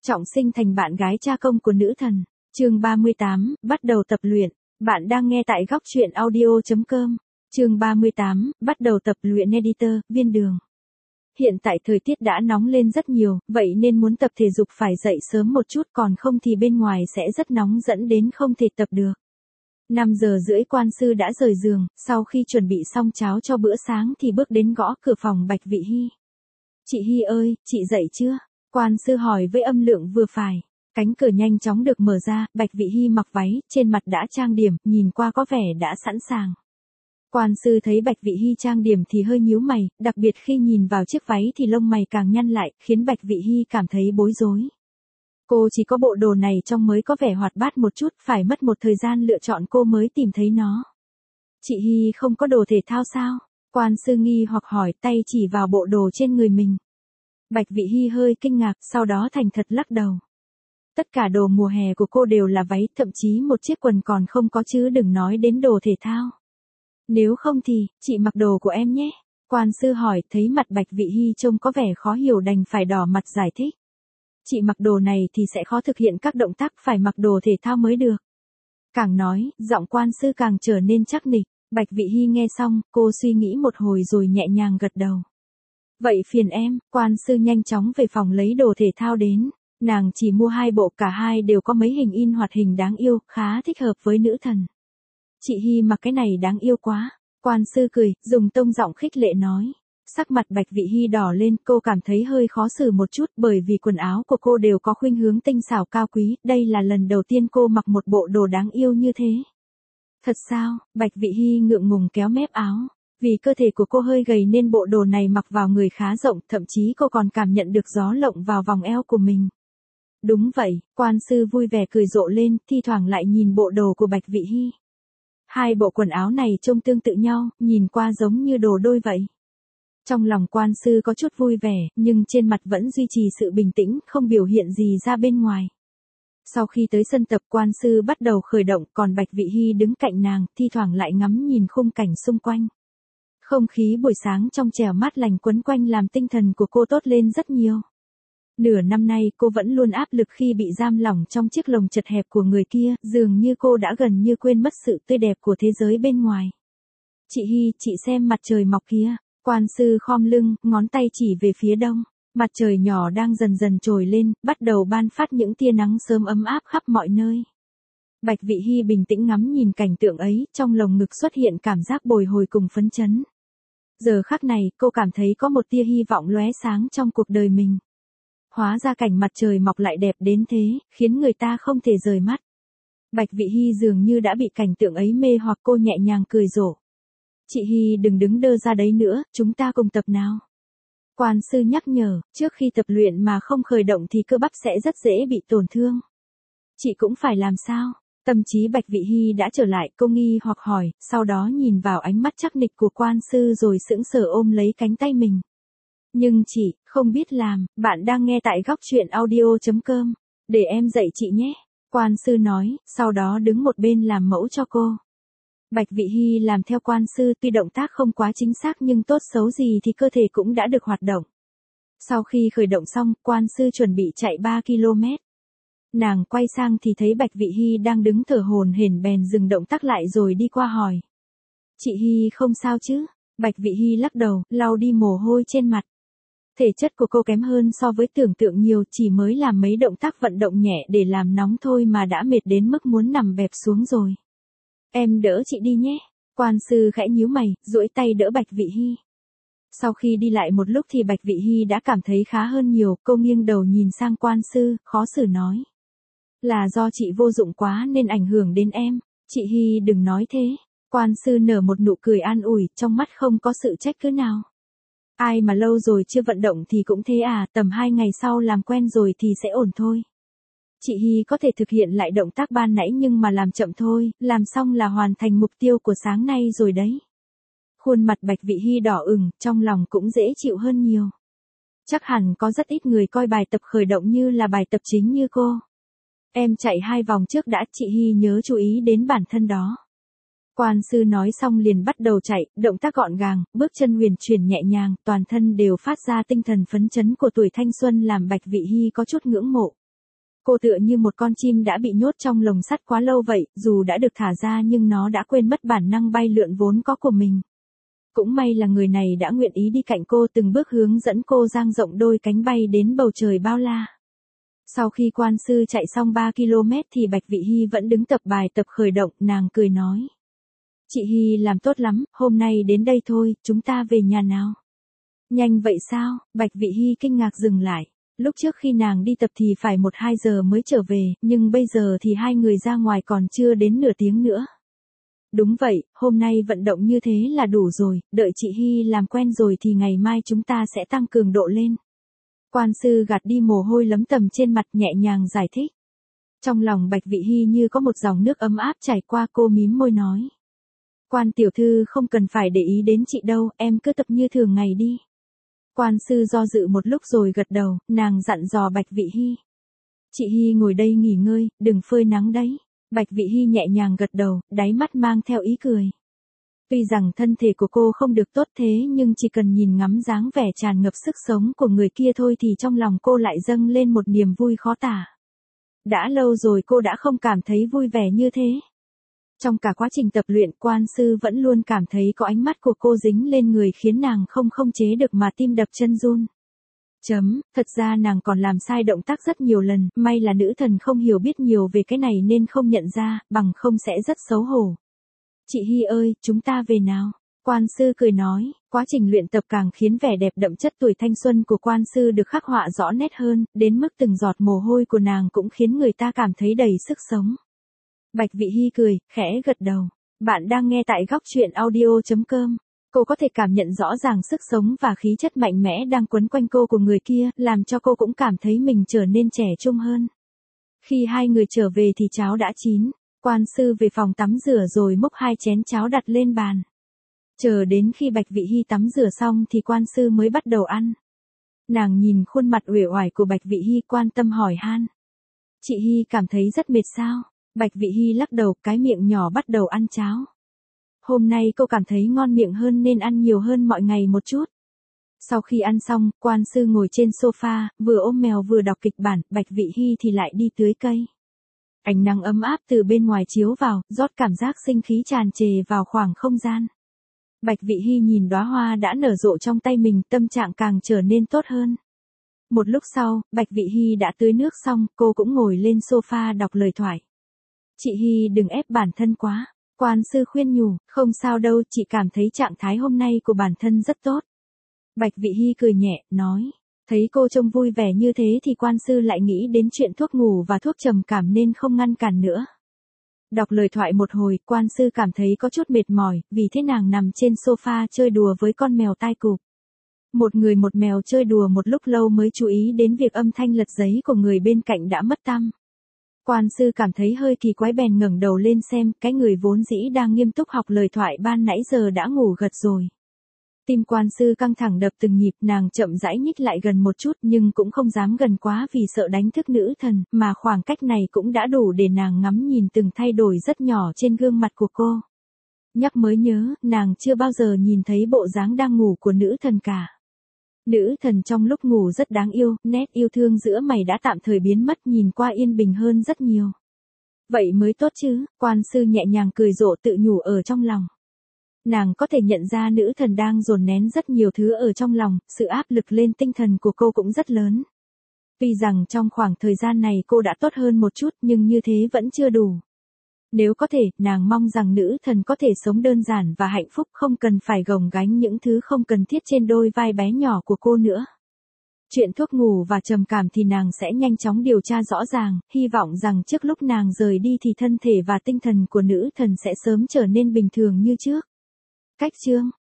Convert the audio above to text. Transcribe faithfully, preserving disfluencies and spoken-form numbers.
trọng sinh thành bạn gái cha công của nữ thần. Chương ba mươi tám, bắt đầu tập luyện. Bạn đang nghe tại góc truyện audio chấm com. Chương ba mươi tám, bắt đầu tập luyện. Editor, Viên Đường. Hiện tại thời tiết đã nóng lên rất nhiều, vậy nên muốn tập thể dục phải dậy sớm một chút, còn không thì bên ngoài sẽ rất nóng dẫn đến không thể tập được. năm giờ rưỡi Quan Sư đã rời giường, sau khi chuẩn bị xong cháo cho bữa sáng thì bước đến gõ cửa phòng Bạch Vị Hy. Chị Hy ơi, chị dậy chưa? Quan Sư hỏi với âm lượng vừa phải. Cánh cửa nhanh chóng được mở ra, Bạch Vị Hy mặc váy, trên mặt đã trang điểm, nhìn qua có vẻ đã sẵn sàng. Quan Sư thấy Bạch Vị Hy trang điểm thì hơi nhíu mày, đặc biệt khi nhìn vào chiếc váy thì lông mày càng nhăn lại, khiến Bạch Vị Hy cảm thấy bối rối. Cô chỉ có bộ đồ này trong mới có vẻ hoạt bát một chút, phải mất một thời gian lựa chọn cô mới tìm thấy nó. Chị Hy không có đồ thể thao sao? Quan Sư nghi hoặc hỏi, tay chỉ vào bộ đồ trên người mình. Bạch Vị Hy hơi kinh ngạc, sau đó thành thật lắc đầu. Tất cả đồ mùa hè của cô đều là váy, thậm chí một chiếc quần còn không có chứ đừng nói đến đồ thể thao. Nếu không thì, chị mặc đồ của em nhé. Quan Sư hỏi, thấy mặt Bạch Vị Hy trông có vẻ khó hiểu đành phải đỏ mặt giải thích. Chị mặc đồ này thì sẽ khó thực hiện các động tác, phải mặc đồ thể thao mới được. Càng nói, giọng Quan Sư càng trở nên chắc nịch. Bạch Vị Hy nghe xong, cô suy nghĩ một hồi rồi nhẹ nhàng gật đầu. Vậy phiền em. Quan Sư nhanh chóng về phòng lấy đồ thể thao đến. Nàng chỉ mua hai bộ, cả hai đều có mấy hình in hoạt hình đáng yêu, khá thích hợp với nữ thần. Chị Hy mặc cái này đáng yêu quá. Quan Sư cười, dùng tông giọng khích lệ nói. Sắc mặt Bạch Vị Hy đỏ lên, cô cảm thấy hơi khó xử một chút bởi vì quần áo của cô đều có khuynh hướng tinh xảo cao quý, đây là lần đầu tiên cô mặc một bộ đồ đáng yêu như thế. Thật sao? Bạch Vị Hy ngượng ngùng kéo mép áo. Vì cơ thể của cô hơi gầy nên bộ đồ này mặc vào người khá rộng, thậm chí cô còn cảm nhận được gió lộng vào vòng eo của mình. Đúng vậy, Quan Sư vui vẻ cười rộ lên, thi thoảng lại nhìn bộ đồ của Bạch Vị Hy. Hai bộ quần áo này trông tương tự nhau, nhìn qua giống như đồ đôi vậy. Trong lòng Quan Sư có chút vui vẻ, nhưng trên mặt vẫn duy trì sự bình tĩnh, không biểu hiện gì ra bên ngoài. Sau khi tới sân tập, Quan Sư bắt đầu khởi động, còn Bạch Vị Hy đứng cạnh nàng, thi thoảng lại ngắm nhìn khung cảnh xung quanh. Không khí buổi sáng trong trẻo mát lành quấn quanh làm tinh thần của cô tốt lên rất nhiều. Nửa năm nay cô vẫn luôn áp lực khi bị giam lỏng trong chiếc lồng chật hẹp của người kia, dường như cô đã gần như quên mất sự tươi đẹp của thế giới bên ngoài. Chị Hy, chị xem mặt trời mọc kia. Quan Sư khom lưng, ngón tay chỉ về phía đông. Mặt trời nhỏ đang dần dần trồi lên, bắt đầu ban phát những tia nắng sớm ấm áp khắp mọi nơi. Bạch Vị Hy bình tĩnh ngắm nhìn cảnh tượng ấy, trong lồng ngực xuất hiện cảm giác bồi hồi cùng phấn chấn. Giờ khắc này, cô cảm thấy có một tia hy vọng lóe sáng trong cuộc đời mình. Hóa ra cảnh mặt trời mọc lại đẹp đến thế, khiến người ta không thể rời mắt. Bạch Vị Hy dường như đã bị cảnh tượng ấy mê hoặc, cô nhẹ nhàng cười rộ. Chị Hy đừng đứng đơ ra đấy nữa, chúng ta cùng tập nào. Quan Sư nhắc nhở, trước khi tập luyện mà không khởi động thì cơ bắp sẽ rất dễ bị tổn thương. Chị cũng phải làm sao? Tâm trí Bạch Vị Hy đã trở lại, cô nghi hoặc hỏi, sau đó nhìn vào ánh mắt chắc nịch của Quan Sư rồi sững sờ ôm lấy cánh tay mình. Nhưng chị, không biết làm. Bạn đang nghe tại góc truyện audio chấm com. Để em dạy chị nhé. Quan Sư nói, sau đó đứng một bên làm mẫu cho cô. Bạch Vị Hy làm theo Quan Sư, tuy động tác không quá chính xác nhưng tốt xấu gì thì cơ thể cũng đã được hoạt động. Sau khi khởi động xong, Quan Sư chuẩn bị chạy ba ki lô mét. Nàng quay sang thì thấy Bạch Vị Hy đang đứng thở hổn hển bèn dừng động tác lại rồi đi qua hỏi. Chị Hy không sao chứ? Bạch Vị Hy lắc đầu, lau đi mồ hôi trên mặt. Thể chất của cô kém hơn so với tưởng tượng nhiều, chỉ mới làm mấy động tác vận động nhẹ để làm nóng thôi mà đã mệt đến mức muốn nằm bẹp xuống rồi. Em đỡ chị đi nhé. Quan Sư khẽ nhíu mày, duỗi tay đỡ Bạch Vị Hy. Sau khi đi lại một lúc thì Bạch Vị Hy đã cảm thấy khá hơn nhiều, cô nghiêng đầu nhìn sang Quan Sư, khó xử nói. Là do chị vô dụng quá nên ảnh hưởng đến em. Chị Hy đừng nói thế. Quan Sư nở một nụ cười an ủi, trong mắt không có sự trách cứ nào. Ai mà lâu rồi chưa vận động thì cũng thế à, tầm hai ngày sau làm quen rồi thì sẽ ổn thôi. Chị Hy có thể thực hiện lại động tác ban nãy nhưng mà làm chậm thôi, làm xong là hoàn thành mục tiêu của sáng nay rồi đấy. Khuôn mặt Bạch Vị Hy đỏ ửng, trong lòng cũng dễ chịu hơn nhiều. Chắc hẳn có rất ít người coi bài tập khởi động như là bài tập chính như cô. Em chạy hai vòng trước đã, chị Hy nhớ chú ý đến bản thân đó. Quan Sư nói xong liền bắt đầu chạy, động tác gọn gàng, bước chân huyền chuyển nhẹ nhàng, toàn thân đều phát ra tinh thần phấn chấn của tuổi thanh xuân làm Bạch Vị Hy có chút ngưỡng mộ. Cô tựa như một con chim đã bị nhốt trong lồng sắt quá lâu vậy, dù đã được thả ra nhưng nó đã quên mất bản năng bay lượn vốn có của mình. Cũng may là người này đã nguyện ý đi cạnh cô, từng bước hướng dẫn cô dang rộng đôi cánh bay đến bầu trời bao la. Sau khi quan sư chạy xong ba ki lô mét thì Bạch Vị Hy vẫn đứng tập bài tập khởi động, nàng cười nói. Chị Hy làm tốt lắm, hôm nay đến đây thôi, chúng ta về nhà nào. Nhanh vậy sao? Bạch Vị Hy kinh ngạc dừng lại. Lúc trước khi nàng đi tập thì phải một hai giờ mới trở về, nhưng bây giờ thì hai người ra ngoài còn chưa đến nửa tiếng nữa. Đúng vậy, hôm nay vận động như thế là đủ rồi, đợi chị Hy làm quen rồi thì ngày mai chúng ta sẽ tăng cường độ lên. Quan sư gạt đi mồ hôi lấm tầm trên mặt, nhẹ nhàng giải thích. Trong lòng Bạch Vị Hy như có một dòng nước ấm áp chảy qua, cô mím môi nói. Quan tiểu thư không cần phải để ý đến chị đâu, em cứ tập như thường ngày đi. Quan sư do dự một lúc rồi gật đầu, nàng dặn dò Bạch Vị Hy. Chị Hy ngồi đây nghỉ ngơi, đừng phơi nắng đấy. Bạch Vị Hy nhẹ nhàng gật đầu, đáy mắt mang theo ý cười. Tuy rằng thân thể của cô không được tốt thế nhưng chỉ cần nhìn ngắm dáng vẻ tràn ngập sức sống của người kia thôi thì trong lòng cô lại dâng lên một niềm vui khó tả. Đã lâu rồi cô đã không cảm thấy vui vẻ như thế. Trong cả quá trình tập luyện, quan sư vẫn luôn cảm thấy có ánh mắt của cô dính lên người khiến nàng không không chế được mà tim đập chân run. Chấm, thật ra nàng còn làm sai động tác rất nhiều lần, may là nữ thần không hiểu biết nhiều về cái này nên không nhận ra, bằng không sẽ rất xấu hổ. Chị Hy ơi, chúng ta về nào. Quan sư cười nói, quá trình luyện tập càng khiến vẻ đẹp đậm chất tuổi thanh xuân của quan sư được khắc họa rõ nét hơn, đến mức từng giọt mồ hôi của nàng cũng khiến người ta cảm thấy đầy sức sống. Bạch Vị Hy cười, khẽ gật đầu. Bạn đang nghe tại góc truyện audio chấm com. Cô có thể cảm nhận rõ ràng sức sống và khí chất mạnh mẽ đang quấn quanh cô của người kia, làm cho cô cũng cảm thấy mình trở nên trẻ trung hơn. Khi hai người trở về thì cháo đã chín. Quan sư về phòng tắm rửa rồi múc hai chén cháo đặt lên bàn. Chờ đến khi Bạch Vị Hy tắm rửa xong thì quan sư mới bắt đầu ăn. Nàng nhìn khuôn mặt uể oải của Bạch Vị Hy, quan tâm hỏi han. Chị Hy cảm thấy rất mệt sao? Bạch Vị Hy lắc đầu, cái miệng nhỏ bắt đầu ăn cháo. Hôm nay cô cảm thấy ngon miệng hơn nên ăn nhiều hơn mọi ngày một chút. Sau khi ăn xong, quan sư ngồi trên sofa, vừa ôm mèo vừa đọc kịch bản, Bạch Vị Hy thì lại đi tưới cây. Ánh nắng ấm áp từ bên ngoài chiếu vào, rót cảm giác sinh khí tràn trề vào khoảng không gian. Bạch Vị Hy nhìn đóa hoa đã nở rộ trong tay mình, tâm trạng càng trở nên tốt hơn. Một lúc sau, Bạch Vị Hy đã tưới nước xong, cô cũng ngồi lên sofa đọc lời thoại. Chị Hy đừng ép bản thân quá. Quan sư khuyên nhủ, không sao đâu, chị cảm thấy trạng thái hôm nay của bản thân rất tốt. Bạch Vị Hy cười nhẹ, nói. Thấy cô trông vui vẻ như thế thì quan sư lại nghĩ đến chuyện thuốc ngủ và thuốc trầm cảm nên không ngăn cản nữa. Đọc lời thoại một hồi, quan sư cảm thấy có chút mệt mỏi, vì thế nàng nằm trên sofa chơi đùa với con mèo tai cụp. Một người một mèo chơi đùa một lúc lâu mới chú ý đến việc âm thanh lật giấy của người bên cạnh đã mất tăm. Quan sư cảm thấy hơi kỳ quái bèn ngẩng đầu lên xem, cái người vốn dĩ đang nghiêm túc học lời thoại ban nãy giờ đã ngủ gật rồi. Tim quan sư căng thẳng đập từng nhịp, nàng chậm rãi nhích lại gần một chút nhưng cũng không dám gần quá vì sợ đánh thức nữ thần, mà khoảng cách này cũng đã đủ để nàng ngắm nhìn từng thay đổi rất nhỏ trên gương mặt của cô. Nhắc mới nhớ, nàng chưa bao giờ nhìn thấy bộ dáng đang ngủ của nữ thần cả. Nữ thần trong lúc ngủ rất đáng yêu, nét yêu thương giữa mày đã tạm thời biến mất, nhìn qua yên bình hơn rất nhiều. Vậy mới tốt chứ, quan sư nhẹ nhàng cười rộ tự nhủ ở trong lòng. Nàng có thể nhận ra nữ thần đang dồn nén rất nhiều thứ ở trong lòng, sự áp lực lên tinh thần của cô cũng rất lớn. Tuy rằng trong khoảng thời gian này cô đã tốt hơn một chút nhưng như thế vẫn chưa đủ. Nếu có thể, nàng mong rằng nữ thần có thể sống đơn giản và hạnh phúc, không cần phải gồng gánh những thứ không cần thiết trên đôi vai bé nhỏ của cô nữa. Chuyện thuốc ngủ và trầm cảm thì nàng sẽ nhanh chóng điều tra rõ ràng, hy vọng rằng trước lúc nàng rời đi thì thân thể và tinh thần của nữ thần sẽ sớm trở nên bình thường như trước. Cách chương